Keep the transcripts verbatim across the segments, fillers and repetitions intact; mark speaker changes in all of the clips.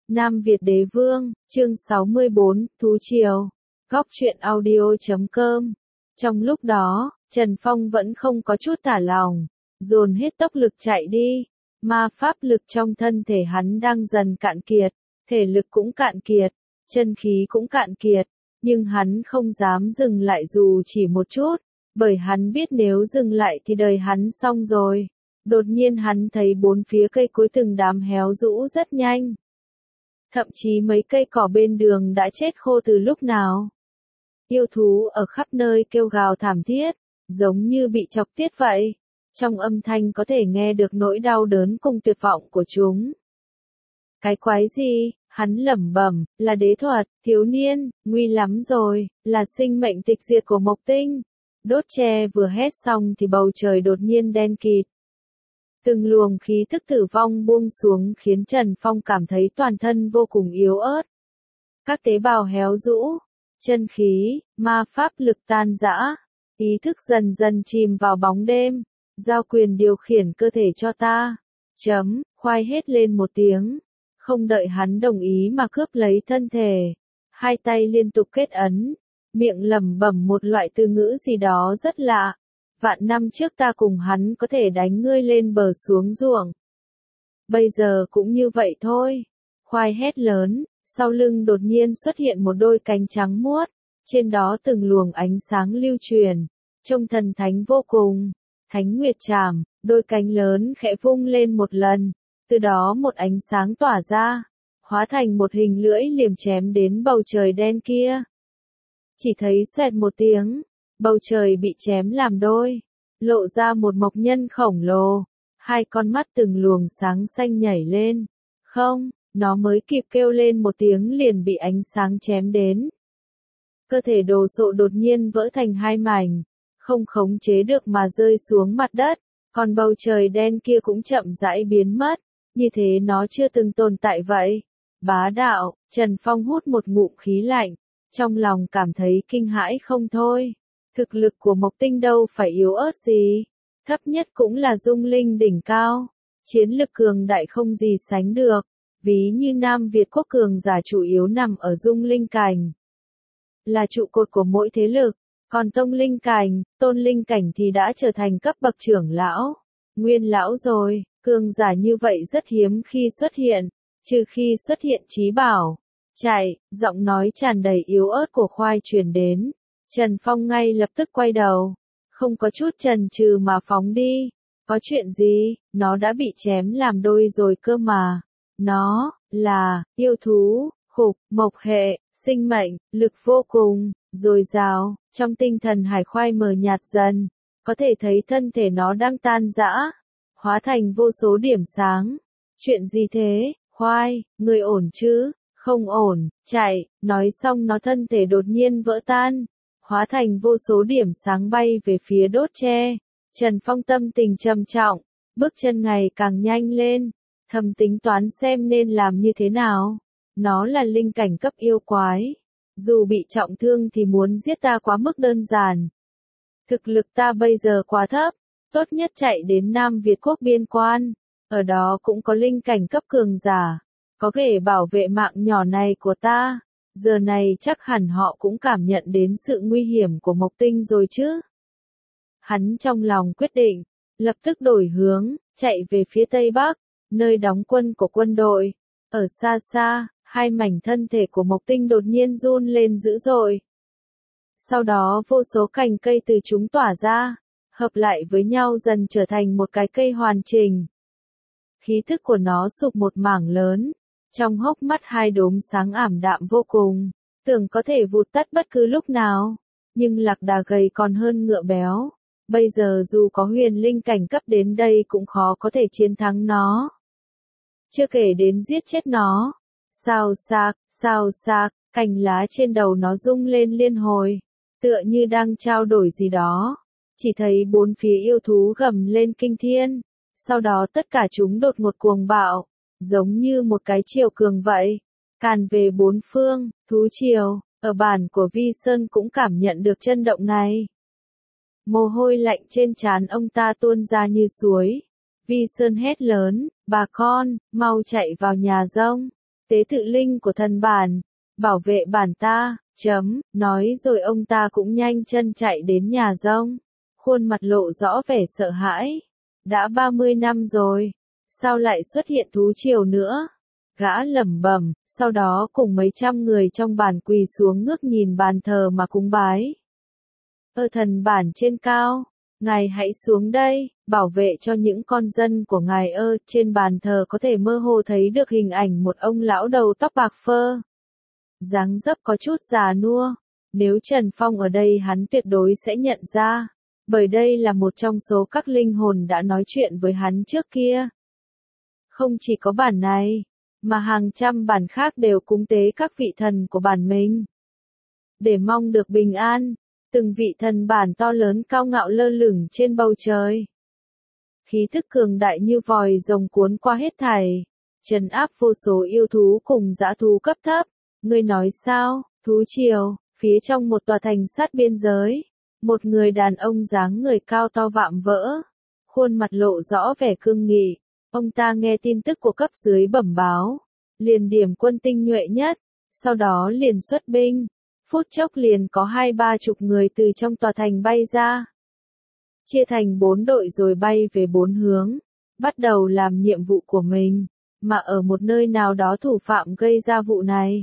Speaker 1: Nam Việt Đế Vương, chương sáu mươi bốn, Thú Triều. Góc truyện audio chấm com. Trong lúc đó, Trần Phong vẫn không có chút thả lỏng, dồn hết tốc lực chạy đi. Ma pháp lực trong thân thể hắn đang dần cạn kiệt, thể lực cũng cạn kiệt, chân khí cũng cạn kiệt, nhưng hắn không dám dừng lại dù chỉ một chút, bởi hắn biết nếu dừng lại thì đời hắn xong rồi. Đột nhiên hắn thấy bốn phía cây cối từng đám héo rũ rất nhanh. Thậm chí mấy cây cỏ bên đường đã chết khô từ lúc nào. Yêu thú ở khắp nơi kêu gào thảm thiết, giống như bị chọc tiết vậy. Trong âm thanh có thể nghe được nỗi đau đớn cùng tuyệt vọng của chúng. Cái quái gì, hắn lẩm bẩm, là đế thuật, thiếu niên, nguy lắm rồi, là sinh mệnh tịch diệt của Mộc Tinh. Đốt tre vừa hét xong thì bầu trời đột nhiên đen kịt. Từng luồng khí thức tử vong buông xuống khiến Trần Phong cảm thấy toàn thân vô cùng yếu ớt. Các tế bào héo rũ, chân khí, ma pháp lực tan rã, ý thức dần dần chìm vào bóng đêm, giao quyền điều khiển cơ thể cho ta. Chấm, khoai hết lên một tiếng, không đợi hắn đồng ý mà cướp lấy thân thể. Hai tay liên tục kết ấn, miệng lẩm bẩm một loại từ ngữ gì đó rất lạ. Vạn năm trước ta cùng hắn có thể đánh ngươi lên bờ xuống ruộng. Bây giờ cũng như vậy thôi. Khoai hét lớn, sau lưng đột nhiên xuất hiện một đôi cánh trắng muốt, trên đó từng luồng ánh sáng lưu truyền, trông thần thánh vô cùng. Thánh Nguyệt Trảm, đôi cánh lớn khẽ vung lên một lần, từ đó một ánh sáng tỏa ra, hóa thành một hình lưỡi liềm chém đến bầu trời đen kia. Chỉ thấy xoẹt một tiếng, bầu trời bị chém làm đôi, lộ ra một mộc nhân khổng lồ, hai con mắt từng luồng sáng xanh nhảy lên. Không, nó mới kịp kêu lên một tiếng liền bị ánh sáng chém đến. Cơ thể đồ sộ đột nhiên vỡ thành hai mảnh, không khống chế được mà rơi xuống mặt đất, còn bầu trời đen kia cũng chậm rãi biến mất, như thế nó chưa từng tồn tại vậy. Bá đạo, Trần Phong hút một ngụm khí lạnh, trong lòng cảm thấy kinh hãi không thôi. Thực lực của Mộc Tinh đâu phải yếu ớt gì, thấp nhất cũng là dung linh đỉnh cao, chiến lực cường đại không gì sánh được, ví như Nam Việt quốc cường giả chủ yếu nằm ở dung linh cảnh, là trụ cột của mỗi thế lực, còn tông linh cảnh, tôn linh cảnh thì đã trở thành cấp bậc trưởng lão, nguyên lão rồi. Cường giả như vậy rất hiếm khi xuất hiện, trừ khi xuất hiện chí bảo. Chạy, giọng nói tràn đầy yếu ớt của khoai truyền đến. Trần Phong ngay lập tức quay đầu, không có chút chần chừ mà phóng đi. Có chuyện gì, nó đã bị chém làm đôi rồi cơ mà. Nó, là, yêu thú, khục, mộc hệ, sinh mệnh, lực vô cùng, dồi dào, trong tinh thần hải khoai mờ nhạt dần, có thể thấy thân thể nó đang tan rã, hóa thành vô số điểm sáng. Chuyện gì thế, khoai, người ổn chứ? Không ổn, chạy, nói xong nó thân thể đột nhiên vỡ tan, hóa thành vô số điểm sáng bay về phía đốt tre. Trần Phong tâm tình trầm trọng, bước chân ngày càng nhanh lên, thầm tính toán xem nên làm như thế nào. Nó là linh cảnh cấp yêu quái, dù bị trọng thương thì muốn giết ta quá mức đơn giản. Thực lực ta bây giờ quá thấp, tốt nhất chạy đến Nam Việt quốc biên quan, ở đó cũng có linh cảnh cấp cường giả, có thể bảo vệ mạng nhỏ này của ta. Giờ này chắc hẳn họ cũng cảm nhận đến sự nguy hiểm của Mộc Tinh rồi chứ. Hắn trong lòng quyết định, lập tức đổi hướng, chạy về phía Tây Bắc, nơi đóng quân của quân đội. Ở xa xa, hai mảnh thân thể của Mộc Tinh đột nhiên run lên dữ dội. Sau đó vô số cành cây từ chúng tỏa ra, hợp lại với nhau dần trở thành một cái cây hoàn chỉnh. Khí thức của nó sụp một mảng lớn, trong hốc mắt hai đốm sáng ảm đạm vô cùng, tưởng có thể vụt tắt bất cứ lúc nào, nhưng lạc đà gầy còn hơn ngựa béo, bây giờ dù có huyền linh cảnh cấp đến đây cũng khó có thể chiến thắng nó. Chưa kể đến giết chết nó, xào xạc, xào xạc, cành lá trên đầu nó rung lên liên hồi, tựa như đang trao đổi gì đó, chỉ thấy bốn phía yêu thú gầm lên kinh thiên, sau đó tất cả chúng đột ngột cuồng bạo, giống như một cái triều cường vậy, càn về bốn phương. Thú triều, ở bản của Vi Sơn cũng cảm nhận được chân động này. Mồ hôi lạnh trên trán ông ta tuôn ra như suối. Vi Sơn hét lớn, bà con, mau chạy vào nhà rông, tế tự linh của thần bản, bảo vệ bản ta, chấm, nói rồi ông ta cũng nhanh chân chạy đến nhà rông, khuôn mặt lộ rõ vẻ sợ hãi. Đã ba mươi năm rồi, sao lại xuất hiện thú triều nữa? Gã lẩm bẩm, sau đó cùng mấy trăm người trong bản quỳ xuống ngước nhìn bàn thờ mà cúng bái. Ơ thần bản trên cao, ngài hãy xuống đây, bảo vệ cho những con dân của ngài ơ. Trên bàn thờ có thể mơ hồ thấy được hình ảnh một ông lão đầu tóc bạc phơ. Dáng dấp có chút già nua, nếu Trần Phong ở đây hắn tuyệt đối sẽ nhận ra, bởi đây là một trong số các linh hồn đã nói chuyện với hắn trước kia. Không chỉ có bản này, mà hàng trăm bản khác đều cúng tế các vị thần của bản mình. Để mong được bình an, từng vị thần bản to lớn cao ngạo lơ lửng trên bầu trời. Khí thức cường đại như vòi rồng cuốn qua hết thảy, trấn áp vô số yêu thú cùng dã thú cấp thấp. Ngươi nói sao? Thú triều, phía trong một tòa thành sát biên giới, một người đàn ông dáng người cao to vạm vỡ, khuôn mặt lộ rõ vẻ cương nghị. Ông ta nghe tin tức của cấp dưới bẩm báo, liền điểm quân tinh nhuệ nhất, sau đó liền xuất binh. Phút chốc liền có hai ba chục người từ trong tòa thành bay ra, chia thành bốn đội rồi bay về bốn hướng, bắt đầu làm nhiệm vụ của mình, mà ở một nơi nào đó thủ phạm gây ra vụ này.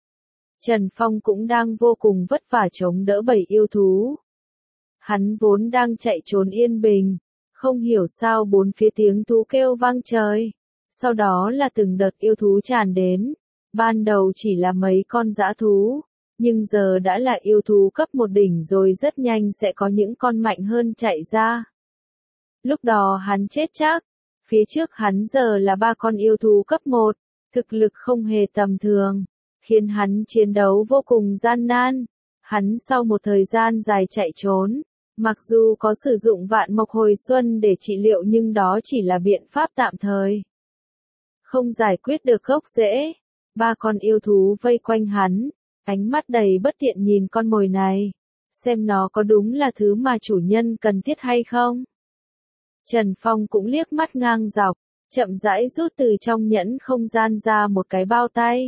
Speaker 1: Trần Phong cũng đang vô cùng vất vả chống đỡ bầy yêu thú. Hắn vốn đang chạy trốn yên bình, không hiểu sao bốn phía tiếng thú kêu vang trời, sau đó là từng đợt yêu thú tràn đến, ban đầu chỉ là mấy con dã thú, nhưng giờ đã là yêu thú cấp một đỉnh rồi, rất nhanh sẽ có những con mạnh hơn chạy ra. Lúc đó hắn chết chắc, phía trước hắn giờ là ba con yêu thú cấp một, thực lực không hề tầm thường, khiến hắn chiến đấu vô cùng gian nan. Hắn sau một thời gian dài chạy trốn, mặc dù có sử dụng vạn mộc hồi xuân để trị liệu nhưng đó chỉ là biện pháp tạm thời, không giải quyết được gốc rễ. Ba con yêu thú vây quanh hắn, ánh mắt đầy bất tiện nhìn con mồi này, xem nó có đúng là thứ mà chủ nhân cần thiết hay không. Trần Phong cũng liếc mắt ngang dọc, chậm rãi rút từ trong nhẫn không gian ra một cái bao tay.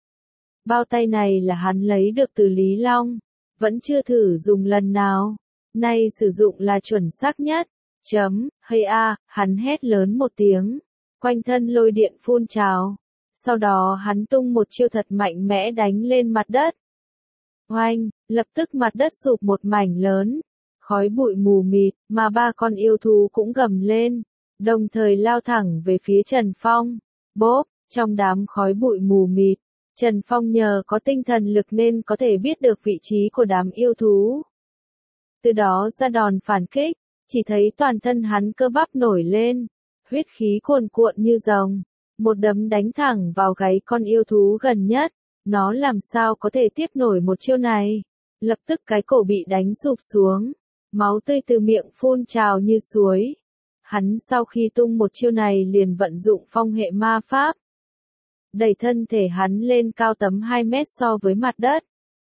Speaker 1: Bao tay này là hắn lấy được từ Lý Long, vẫn chưa thử dùng lần nào, nay sử dụng là chuẩn xác nhất. Chấm, hay a, hắn hét lớn một tiếng, quanh thân lôi điện phun trào. Sau đó hắn tung một chiêu thật mạnh mẽ đánh lên mặt đất. Oanh, lập tức mặt đất sụp một mảnh lớn, khói bụi mù mịt, mà ba con yêu thú cũng gầm lên, đồng thời lao thẳng về phía Trần Phong. Bốp, trong đám khói bụi mù mịt, Trần Phong nhờ có tinh thần lực nên có thể biết được vị trí của đám yêu thú. Từ đó ra đòn phản kích, chỉ thấy toàn thân hắn cơ bắp nổi lên, huyết khí cuồn cuộn như rồng. Một đấm đánh thẳng vào gáy con yêu thú gần nhất, nó làm sao có thể tiếp nổi một chiêu này. Lập tức cái cổ bị đánh sụp xuống, máu tươi từ miệng phun trào như suối. Hắn sau khi tung một chiêu này liền vận dụng phong hệ ma pháp, đẩy thân thể hắn lên cao tầm hai mét so với mặt đất.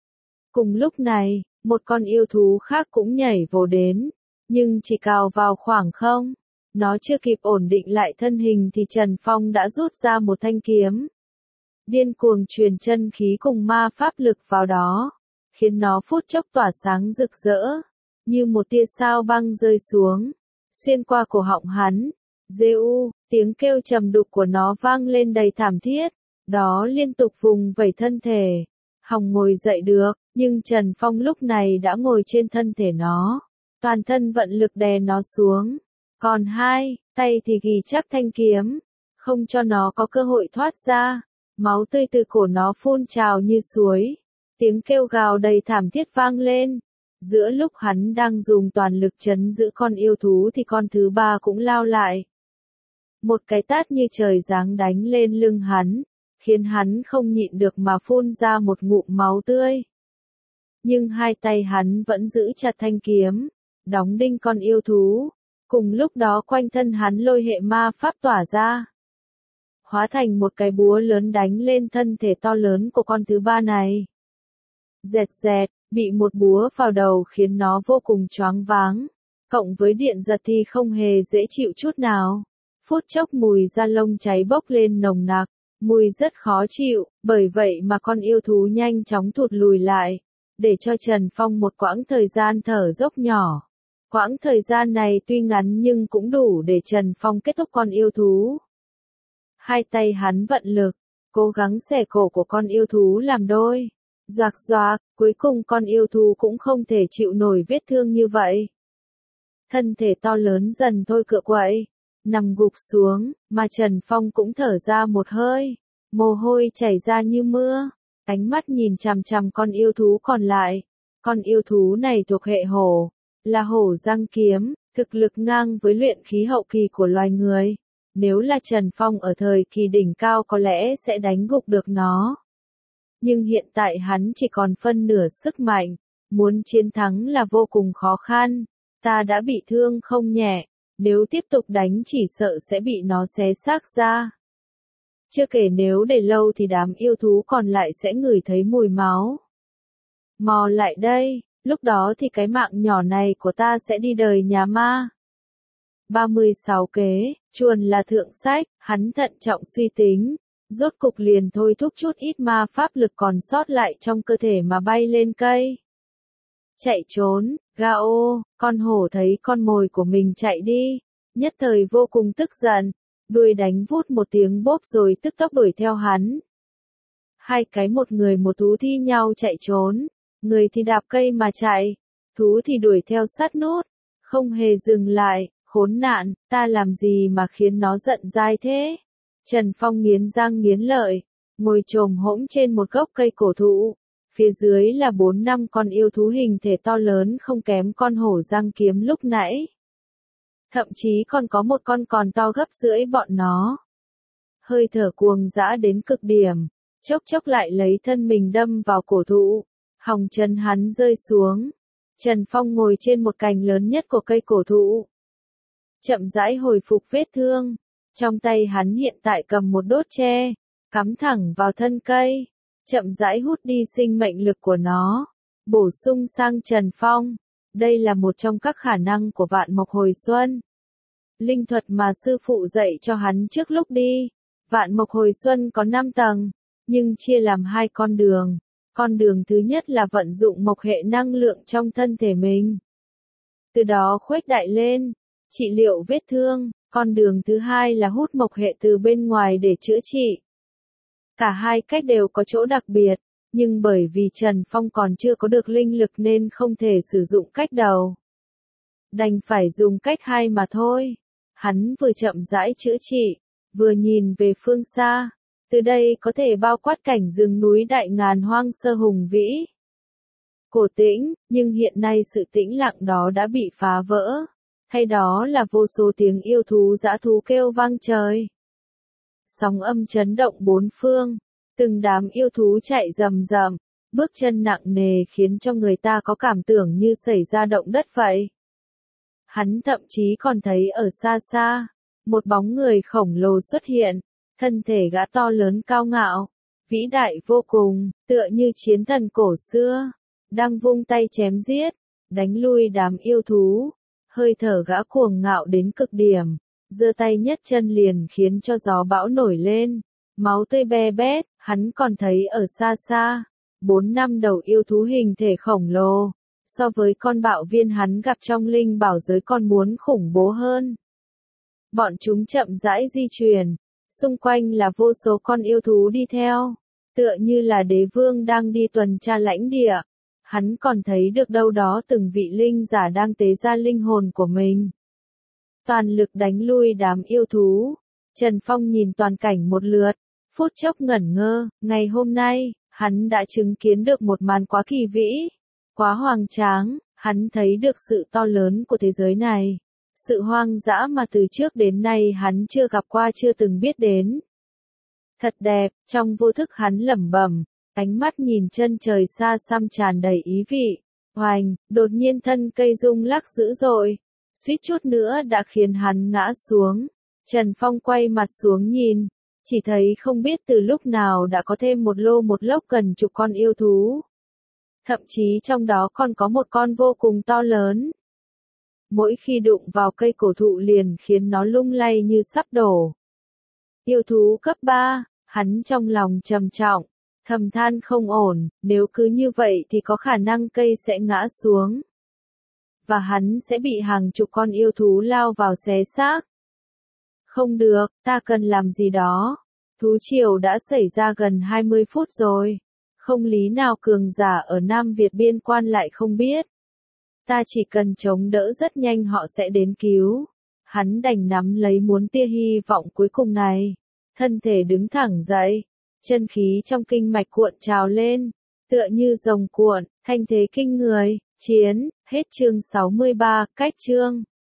Speaker 1: Cùng lúc này, một con yêu thú khác cũng nhảy vồ đến, nhưng chỉ cào vào khoảng không. Nó chưa kịp ổn định lại thân hình thì Trần Phong đã rút ra một thanh kiếm. Điên cuồng truyền chân khí cùng ma pháp lực vào đó, khiến nó phút chốc tỏa sáng rực rỡ, như một tia sao băng rơi xuống, xuyên qua cổ họng hắn. Giê-u, tiếng kêu trầm đục của nó vang lên đầy thảm thiết, đó liên tục vùng vẩy thân thể, hòng ngồi dậy được, nhưng Trần Phong lúc này đã ngồi trên thân thể nó, toàn thân vận lực đè nó xuống. Còn hai, tay thì ghi chắc thanh kiếm, không cho nó có cơ hội thoát ra. Máu tươi từ cổ nó phun trào như suối, tiếng kêu gào đầy thảm thiết vang lên. Giữa lúc hắn đang dùng toàn lực trấn giữ con yêu thú thì con thứ ba cũng lao lại. Một cái tát như trời giáng đánh lên lưng hắn, khiến hắn không nhịn được mà phun ra một ngụm máu tươi. Nhưng hai tay hắn vẫn giữ chặt thanh kiếm, đóng đinh con yêu thú. Cùng lúc đó quanh thân hắn lôi hệ ma pháp tỏa ra, hóa thành một cái búa lớn đánh lên thân thể to lớn của con thứ ba này. Dẹt dẹt, bị một búa vào đầu khiến nó vô cùng choáng váng, cộng với điện giật thì không hề dễ chịu chút nào. Phút chốc mùi da lông cháy bốc lên nồng nặc, Mùi rất khó chịu, bởi vậy mà con yêu thú nhanh chóng thụt lùi lại, để cho Trần Phong một quãng thời gian thở dốc nhỏ. Quãng thời gian này tuy ngắn nhưng cũng đủ để Trần Phong kết thúc con yêu thú. Hai tay hắn vận lực, cố gắng xẻ cổ của con yêu thú làm đôi. Doạc doạc, cuối cùng con yêu thú cũng không thể chịu nổi vết thương như vậy. Thân thể to lớn dần thôi cựa quậy, nằm gục xuống, mà Trần Phong cũng thở ra một hơi, mồ hôi chảy ra như mưa, ánh mắt nhìn chằm chằm con yêu thú còn lại. Con yêu thú này thuộc hệ hổ, là hổ răng kiếm, thực lực ngang với luyện khí hậu kỳ của loài người. Nếu là Trần Phong ở thời kỳ đỉnh cao có lẽ sẽ đánh gục được nó. Nhưng hiện tại hắn chỉ còn phân nửa sức mạnh, muốn chiến thắng là vô cùng khó khăn. Ta đã bị thương không nhẹ, nếu tiếp tục đánh chỉ sợ sẽ bị nó xé xác ra. Chưa kể nếu để lâu thì đám yêu thú còn lại sẽ ngửi thấy mùi máu. Mò lại đây, lúc đó thì cái mạng nhỏ này của ta sẽ đi đời nhà ma. ba mươi sáu kế, chuồn là thượng sách, hắn thận trọng suy tính, rốt cục liền thôi thúc chút ít ma pháp lực còn sót lại trong cơ thể mà bay lên cây. Chạy trốn, Gao, con hổ thấy con mồi của mình chạy đi, nhất thời vô cùng tức giận, đuôi đánh vút một tiếng bốp rồi tức tốc đuổi theo hắn. Hai cái một người một thú thi nhau chạy trốn, người thì đạp cây mà chạy, thú thì đuổi theo sát nút, không hề dừng lại, khốn nạn, ta làm gì mà khiến nó giận dai thế? Trần Phong nghiến răng nghiến lợi, ngồi chồm hỗn trên một gốc cây cổ thụ. Phía dưới là bốn năm con yêu thú hình thể to lớn không kém con hổ răng kiếm lúc nãy. Thậm chí còn có một con còn to gấp rưỡi bọn nó. Hơi thở cuồng dã đến cực điểm, chốc chốc lại lấy thân mình đâm vào cổ thụ, hòng chân hắn rơi xuống. Trần Phong ngồi trên một cành lớn nhất của cây cổ thụ. Chậm rãi hồi phục vết thương, trong tay hắn hiện tại cầm một đốt tre, cắm thẳng vào thân cây. Chậm rãi hút đi sinh mệnh lực của nó, bổ sung sang Trần Phong. Đây là một trong các khả năng của vạn mộc hồi xuân. Linh thuật mà sư phụ dạy cho hắn trước lúc đi. Vạn mộc hồi xuân có năm tầng, nhưng chia làm hai con đường. Con đường thứ nhất là vận dụng mộc hệ năng lượng trong thân thể mình. Từ đó khuếch đại lên, trị liệu vết thương. Con đường thứ hai là hút mộc hệ từ bên ngoài để chữa trị. Cả hai cách đều có chỗ đặc biệt, nhưng bởi vì Trần Phong còn chưa có được linh lực nên không thể sử dụng cách đầu. Đành phải dùng cách hai mà thôi. Hắn vừa chậm rãi chữa trị, vừa nhìn về phương xa. Từ đây có thể bao quát cảnh rừng núi đại ngàn hoang sơ hùng vĩ. Cổ tĩnh, nhưng hiện nay sự tĩnh lặng đó đã bị phá vỡ. Thay đó là vô số tiếng yêu thú dã thú kêu vang trời. Sóng âm chấn động bốn phương, từng đám yêu thú chạy rầm rầm, bước chân nặng nề khiến cho người ta có cảm tưởng như xảy ra động đất vậy. Hắn thậm chí còn thấy ở xa xa, một bóng người khổng lồ xuất hiện, thân thể gã to lớn cao ngạo, vĩ đại vô cùng, tựa như chiến thần cổ xưa, đang vung tay chém giết, đánh lui đám yêu thú, hơi thở gã cuồng ngạo đến cực điểm. Giơ tay nhất chân liền khiến cho gió bão nổi lên, máu tươi be bét, hắn còn thấy ở xa xa, bốn năm đầu yêu thú hình thể khổng lồ, so với con bạo viên hắn gặp trong linh bảo giới còn muốn khủng bố hơn. Bọn chúng chậm rãi di chuyển, xung quanh là vô số con yêu thú đi theo, tựa như là đế vương đang đi tuần tra lãnh địa. Hắn còn thấy được đâu đó từng vị linh giả đang tế ra linh hồn của mình. Toàn lực đánh lui đám yêu thú. Trần Phong nhìn toàn cảnh một lượt, phút chốc ngẩn ngơ, ngày hôm nay, hắn đã chứng kiến được một màn quá kỳ vĩ, quá hoang tráng, hắn thấy được sự to lớn của thế giới này, sự hoang dã mà từ trước đến nay hắn chưa gặp qua chưa từng biết đến. Thật đẹp, trong vô thức hắn lẩm bẩm, ánh mắt nhìn chân trời xa xăm tràn đầy ý vị. Hoành, đột nhiên thân cây rung lắc dữ dội, suýt chút nữa đã khiến hắn ngã xuống. Trần Phong quay mặt xuống nhìn, chỉ thấy không biết từ lúc nào đã có thêm một lô một lốc gần chục con yêu thú. Thậm chí trong đó còn có một con vô cùng to lớn. Mỗi khi đụng vào cây cổ thụ liền khiến nó lung lay như sắp đổ. Yêu thú cấp ba, Hắn trong lòng trầm trọng, thầm than không ổn, nếu cứ như vậy thì có khả năng cây sẽ ngã xuống. Và hắn sẽ bị hàng chục con yêu thú lao vào xé xác. Không được, ta cần làm gì đó. Thú triều đã xảy ra gần hai mươi phút rồi. Không lý nào cường giả ở Nam Việt biên quan lại không biết. Ta chỉ cần chống đỡ rất nhanh họ sẽ đến cứu. Hắn đành nắm lấy muốn tia hy vọng cuối cùng này. Thân thể đứng thẳng dậy. Chân khí trong kinh mạch cuộn trào lên. Tựa như rồng cuộn, thanh thế kinh người. Chiến, hết chương sáu mươi ba, cách chương.